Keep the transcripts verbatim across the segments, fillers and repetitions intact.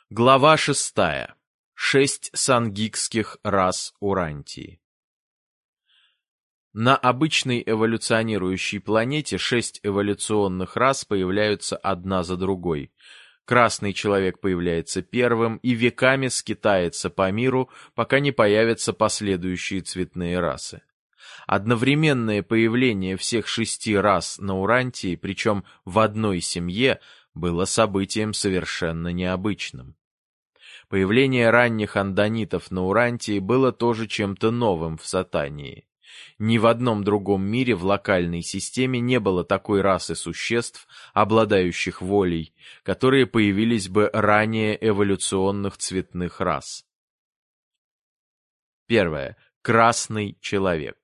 Глава шестая. Шесть сангикских рас Урантии. На обычной эволюционирующей планете шесть эволюционных рас появляются одна за другой. Красный человек появляется первым и веками скитается по миру, пока не появятся последующие цветные расы. Одновременное появление всех шести рас на Урантии, причем в одной семье, было событием совершенно необычным. Появление ранних андонитов на Урантии было тоже чем-то новым в Сатании. Ни в одном другом мире в локальной системе не было такой расы существ, обладающих волей, которые появились бы ранее эволюционных цветных рас. Первое. Красный человек.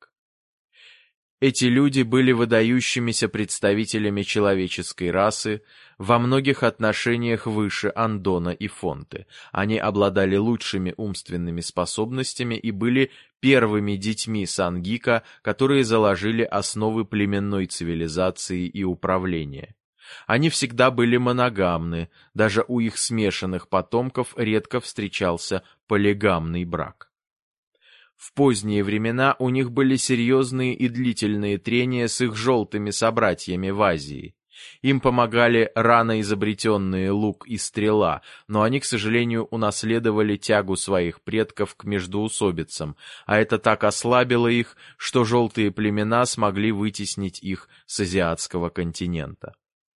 Эти люди были выдающимися представителями человеческой расы, во многих отношениях выше Андона и Фонты. Они обладали лучшими умственными способностями и были первыми детьми Сангика, которые заложили основы племенной цивилизации и управления. Они всегда были моногамны, даже у их смешанных потомков редко встречался полигамный брак. В поздние времена у них были серьезные и длительные трения с их желтыми собратьями в Азии. Им помогали рано изобретенные лук и стрела, но они, к сожалению, унаследовали тягу своих предков к междоусобицам, а это так ослабило их, что желтые племена смогли вытеснить их с азиатского континента.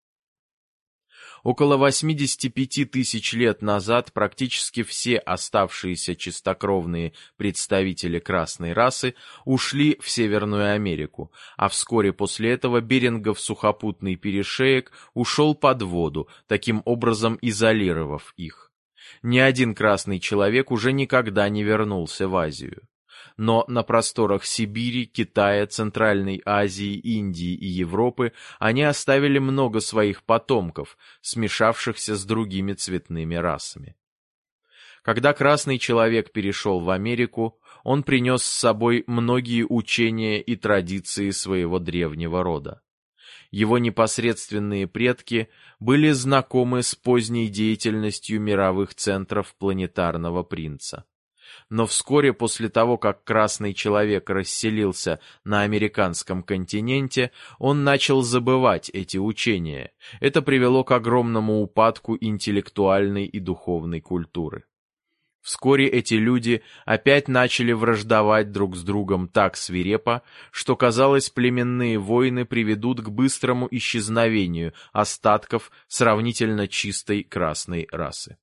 Около восьмидесяти пяти тысяч лет назад практически все оставшиеся чистокровные представители красной расы ушли в Северную Америку, а вскоре после этого Берингов сухопутный перешеек ушел под воду, таким образом изолировав их. Ни один красный человек уже никогда не вернулся в Азию. Но на просторах Сибири, Китая, Центральной Азии, Индии и Европы они оставили много своих потомков, смешавшихся с другими цветными расами. Когда красный человек перешел в Америку, он принес с собой многие учения и традиции своего древнего рода. Его непосредственные предки были знакомы с поздней деятельностью мировых центров планетарного принца. Но вскоре после того, как красный человек расселился на американском континенте, он начал забывать эти учения. Это привело к огромному упадку интеллектуальной и духовной культуры. Вскоре эти люди опять начали враждовать друг с другом так свирепо, что, казалось, племенные войны приведут к быстрому исчезновению остатков сравнительно чистой красной расы.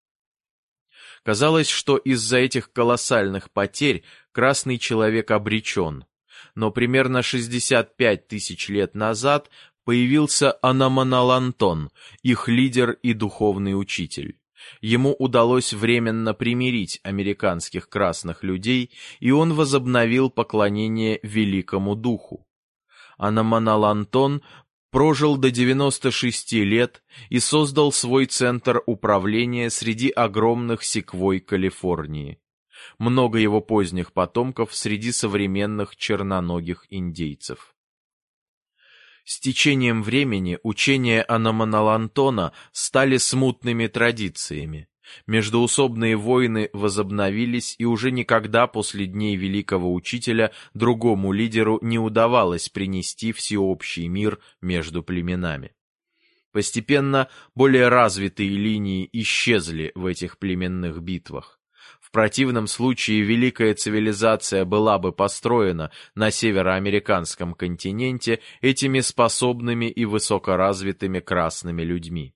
Казалось, что из-за этих колоссальных потерь красный человек обречен. Но примерно шестьдесят пять тысяч лет назад появился Аноманалантон, их лидер и духовный учитель. Ему удалось временно примирить американских красных людей, и он возобновил поклонение Великому Духу. Аноманалантон прожил до девяноста шести лет и создал свой центр управления среди огромных секвой Калифорнии. Много его поздних потомков среди современных черноногих индейцев. С течением времени учения Аноманалантона стали смутными традициями. Междоусобные войны возобновились, и уже никогда после дней великого учителя другому лидеру не удавалось принести всеобщий мир между племенами. Постепенно более развитые линии исчезли в этих племенных битвах. В противном случае великая цивилизация была бы построена на североамериканском континенте этими способными и высокоразвитыми красными людьми.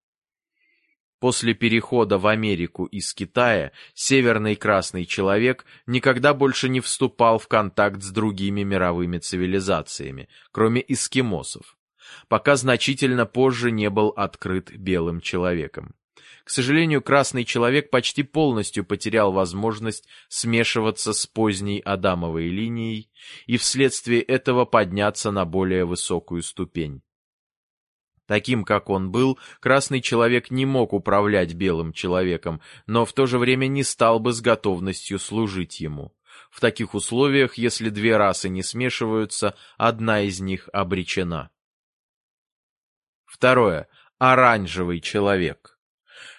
После перехода в Америку из Китая северный красный человек никогда больше не вступал в контакт с другими мировыми цивилизациями, кроме эскимосов, пока значительно позже не был открыт белым человеком. К сожалению, красный человек почти полностью потерял возможность смешиваться с поздней Адамовой линией и вследствие этого подняться на более высокую ступень. Таким, как он был, красный человек не мог управлять белым человеком, но в то же время не стал бы с готовностью служить ему. В таких условиях, если две расы не смешиваются, одна из них обречена. Второе. Оранжевый человек.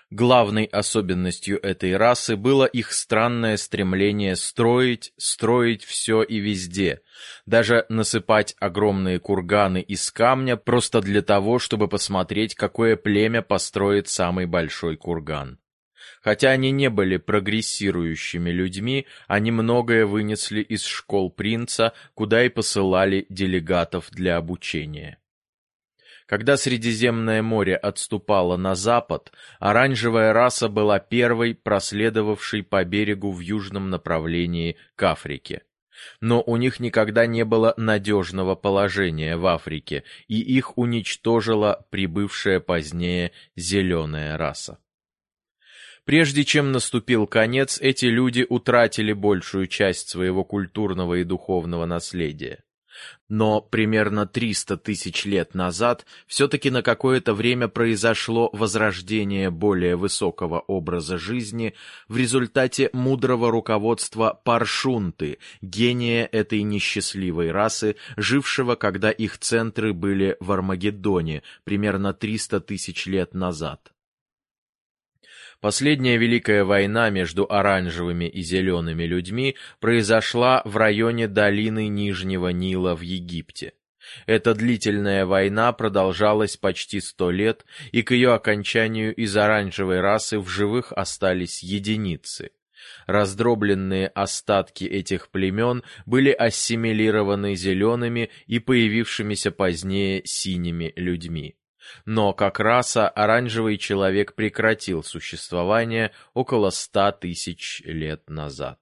Главной особенностью этой расы было их странное стремление строить, строить все и везде, даже насыпать огромные курганы из камня просто для того, чтобы посмотреть, какое племя построит самый большой курган. Хотя они не были прогрессирующими людьми, они многое вынесли из школ принца, куда и посылали делегатов для обучения. Когда Средиземное море отступало на запад, оранжевая раса была первой, проследовавшей по берегу в южном направлении к Африке. Но у них никогда не было надежного положения в Африке, и их уничтожила прибывшая позднее зеленая раса. Прежде чем наступил конец, эти люди утратили большую часть своего культурного и духовного наследия. Но примерно триста тысяч лет назад все-таки на какое-то время произошло возрождение более высокого образа жизни в результате мудрого руководства Паршунты, гения этой несчастливой расы, жившего, когда их центры были в Армагеддоне, примерно триста тысяч лет назад. Последняя Великая война между оранжевыми и зелеными людьми произошла в районе долины Нижнего Нила в Египте. Эта длительная война продолжалась почти сто лет, и к ее окончанию из оранжевой расы в живых остались единицы. Раздробленные остатки этих племен были ассимилированы зелеными и появившимися позднее синими людьми. Но как раса оранжевый человек прекратил существование около ста тысяч лет назад.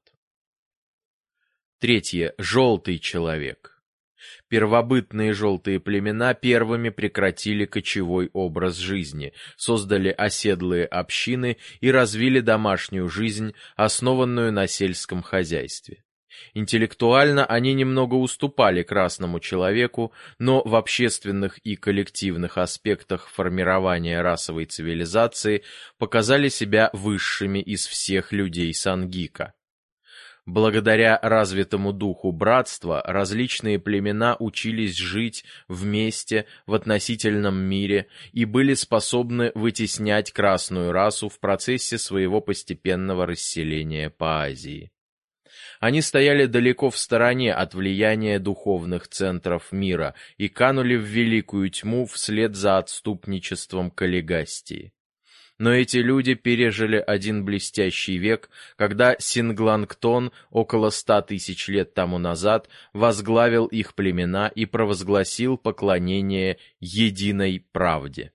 Третье. Желтый человек. Первобытные желтые племена первыми прекратили кочевой образ жизни, создали оседлые общины и развили домашнюю жизнь, основанную на сельском хозяйстве. Интеллектуально они немного уступали красному человеку, но в общественных и коллективных аспектах формирования расовой цивилизации показали себя высшими из всех людей Сангика. Благодаря развитому духу братства различные племена учились жить вместе в относительном мире и были способны вытеснять красную расу в процессе своего постепенного расселения по Азии. Они стояли далеко в стороне от влияния духовных центров мира и канули в великую тьму вслед за отступничеством Каллигастии. Но эти люди пережили один блестящий век, когда Синглангтон около ста тысяч лет тому назад возглавил их племена и провозгласил поклонение единой правде.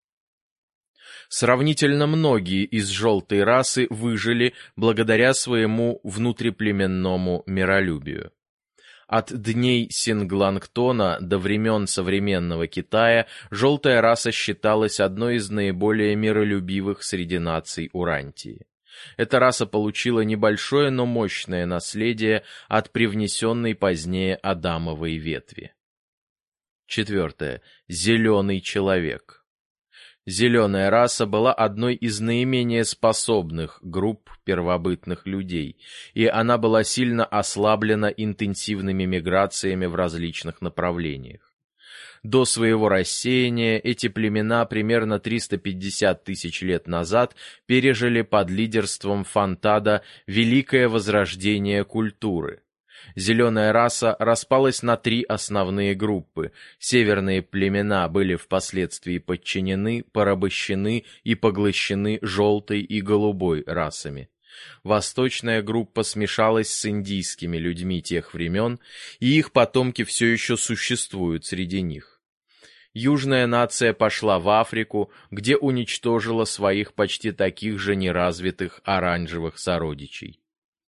Сравнительно многие из желтой расы выжили благодаря своему внутриплеменному миролюбию. От дней Синглангтона до времен современного Китая желтая раса считалась одной из наиболее миролюбивых среди наций Урантии. Эта раса получила небольшое, но мощное наследие от привнесенной позднее Адамовой ветви. Четвертое. Зеленый человек. Зеленая раса была одной из наименее способных групп первобытных людей, и она была сильно ослаблена интенсивными миграциями в различных направлениях. До своего рассеяния эти племена примерно триста пятьдесят тысяч лет назад пережили под лидерством Фантада великое возрождение культуры. Зеленая раса распалась на три основные группы. Северные племена были впоследствии подчинены, порабощены и поглощены желтой и голубой расами. Восточная группа смешалась с индийскими людьми тех времен, и их потомки все еще существуют среди них. Южная нация пошла в Африку, где уничтожила своих почти таких же неразвитых оранжевых сородичей.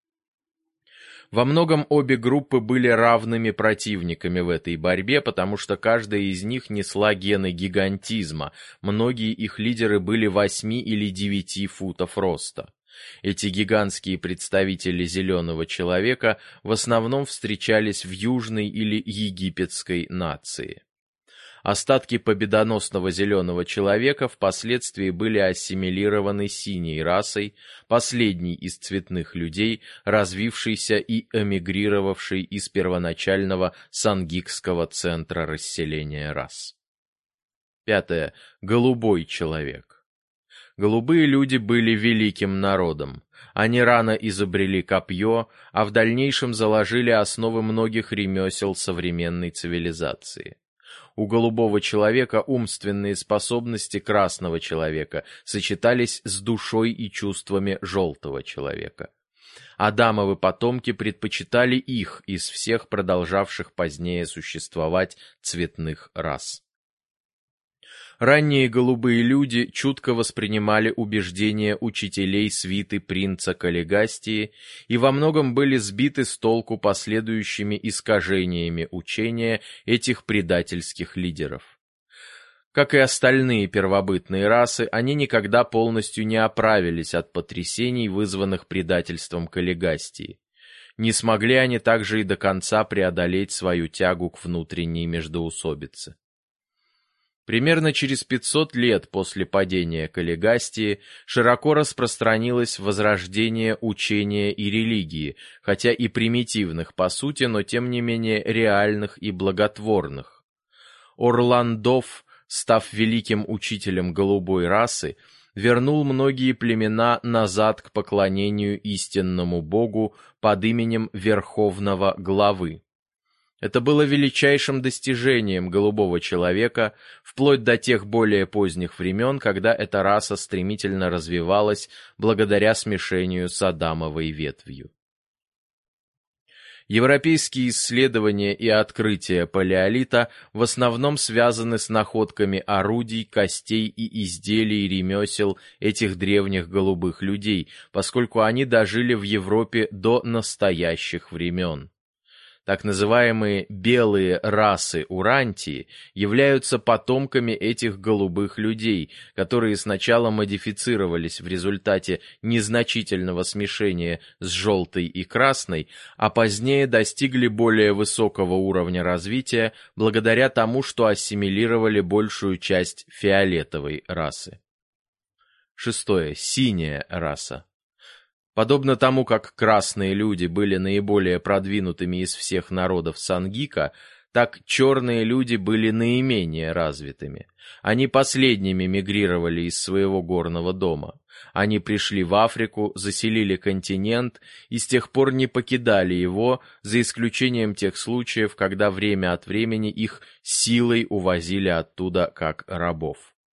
Во многом обе группы были равными противниками в этой борьбе, потому что каждая из них несла гены гигантизма, многие их лидеры были восьми или девяти футов роста. Эти гигантские представители зеленого человека в основном встречались в южной или египетской нации. Остатки победоносного зеленого человека впоследствии были ассимилированы синей расой, последней из цветных людей, развившейся и эмигрировавшей из первоначального сангикского центра расселения рас. Пятое. Голубой человек. Голубые люди были великим народом. Они рано изобрели копье, а в дальнейшем заложили основы многих ремесел современной цивилизации. У голубого человека умственные способности красного человека сочетались с душой и чувствами желтого человека. Адамовы потомки предпочитали их из всех продолжавших позднее существовать цветных рас. Ранние голубые люди чутко воспринимали убеждения учителей свиты принца Каллигастии и во многом были сбиты с толку последующими искажениями учения этих предательских лидеров. Как и остальные первобытные расы, они никогда полностью не оправились от потрясений, вызванных предательством Каллигастии. Не смогли они также и до конца преодолеть свою тягу к внутренней междоусобице. Примерно через пятьсот лет после падения Каллигастии широко распространилось возрождение учения и религии, хотя и примитивных по сути, но тем не менее реальных и благотворных. Орландов, став великим учителем голубой расы, вернул многие племена назад к поклонению истинному Богу под именем Верховного Главы. Это было величайшим достижением голубого человека, вплоть до тех более поздних времен, когда эта раса стремительно развивалась благодаря смешению с Адамовой ветвью. Европейские исследования и открытия палеолита в основном связаны с находками орудий, костей и изделий ремесел этих древних голубых людей, поскольку они дожили в Европе до настоящих времен. Так называемые белые расы Урантии являются потомками этих голубых людей, которые сначала модифицировались в результате незначительного смешения с желтой и красной, а позднее достигли более высокого уровня развития благодаря тому, что ассимилировали большую часть фиолетовой расы. Шестое. Синяя раса. Подобно тому, как красные люди были наиболее продвинутыми из всех народов Сангика, так черные люди были наименее развитыми. Они последними мигрировали из своего горного дома. Они пришли в Африку, заселили континент и с тех пор не покидали его, за исключением тех случаев, когда время от времени их силой увозили оттуда как рабов.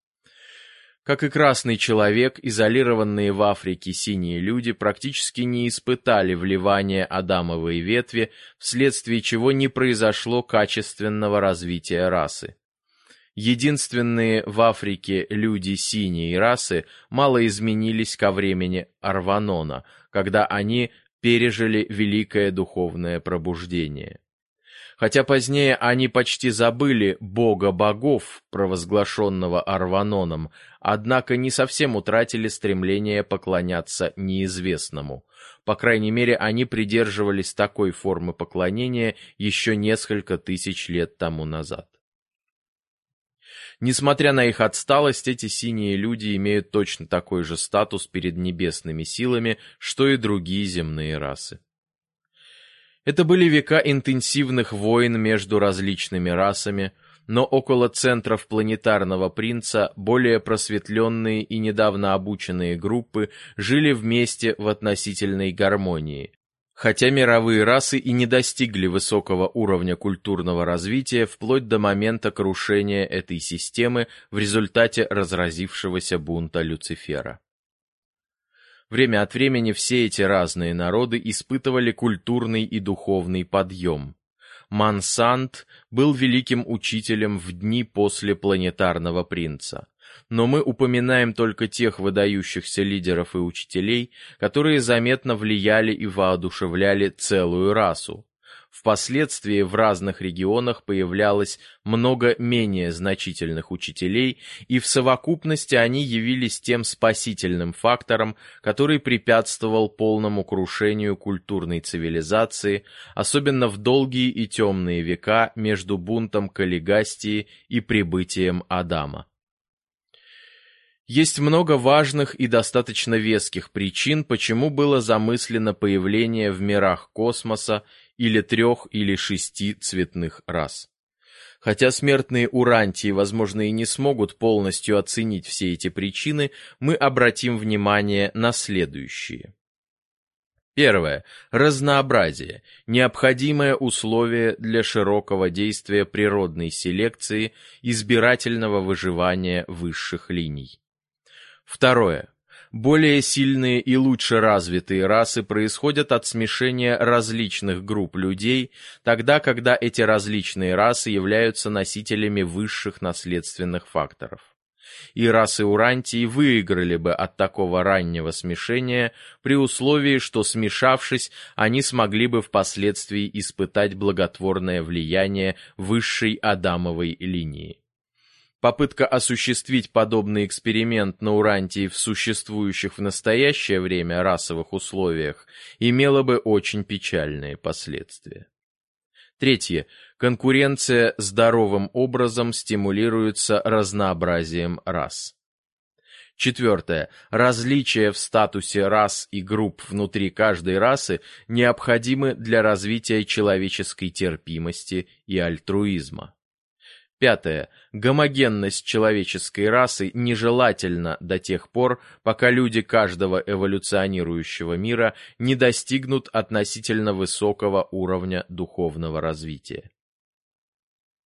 Как и красный человек, изолированные в Африке синие люди практически не испытали вливания Адамовой ветви, вследствие чего не произошло качественного развития расы. Единственные в Африке люди синей расы мало изменились ко времени Арванона, когда они пережили великое духовное пробуждение. Хотя позднее они почти забыли бога богов, провозглашенного Арваноном, однако не совсем утратили стремление поклоняться неизвестному. По крайней мере, они придерживались такой формы поклонения еще несколько тысяч лет тому назад. Несмотря на их отсталость, эти синие люди имеют точно такой же статус перед небесными силами, что и другие земные расы. Это были века интенсивных войн между различными расами, но около центров планетарного принца более просветленные и недавно обученные группы жили вместе в относительной гармонии, хотя мировые расы и не достигли высокого уровня культурного развития вплоть до момента крушения этой системы в результате разразившегося бунта Люцифера. Время от времени все эти разные народы испытывали культурный и духовный подъем. Мансант был великим учителем в дни после планетарного принца. Но мы упоминаем только тех выдающихся лидеров и учителей, которые заметно влияли и воодушевляли целую расу. Впоследствии в разных регионах появлялось много менее значительных учителей, и в совокупности они явились тем спасительным фактором, который препятствовал полному крушению культурной цивилизации, особенно в долгие и темные века между бунтом Каллигастии и прибытием Адама. Есть много важных и достаточно веских причин, почему было замыслено появление в мирах космоса или трех или шести цветных рас. Хотя смертные урантии, возможно, и не смогут полностью оценить все эти причины, мы обратим внимание на следующие. Первое. Разнообразие. Необходимое условие для широкого действия природной селекции, избирательного выживания высших линий. Второе. Более сильные и лучше развитые расы происходят от смешения различных групп людей, тогда, когда эти различные расы являются носителями высших наследственных факторов. И расы Урантии выиграли бы от такого раннего смешения при условии, что, смешавшись, они смогли бы впоследствии испытать благотворное влияние высшей Адамовой линии. Попытка осуществить подобный эксперимент на Урантии в существующих в настоящее время расовых условиях имела бы очень печальные последствия. Третье. Конкуренция здоровым образом стимулируется разнообразием рас. Четвертое. Различия в статусе рас и групп внутри каждой расы необходимы для развития человеческой терпимости и альтруизма. Пятое. Гомогенность человеческой расы нежелательна до тех пор, пока люди каждого эволюционирующего мира не достигнут относительно высокого уровня духовного развития.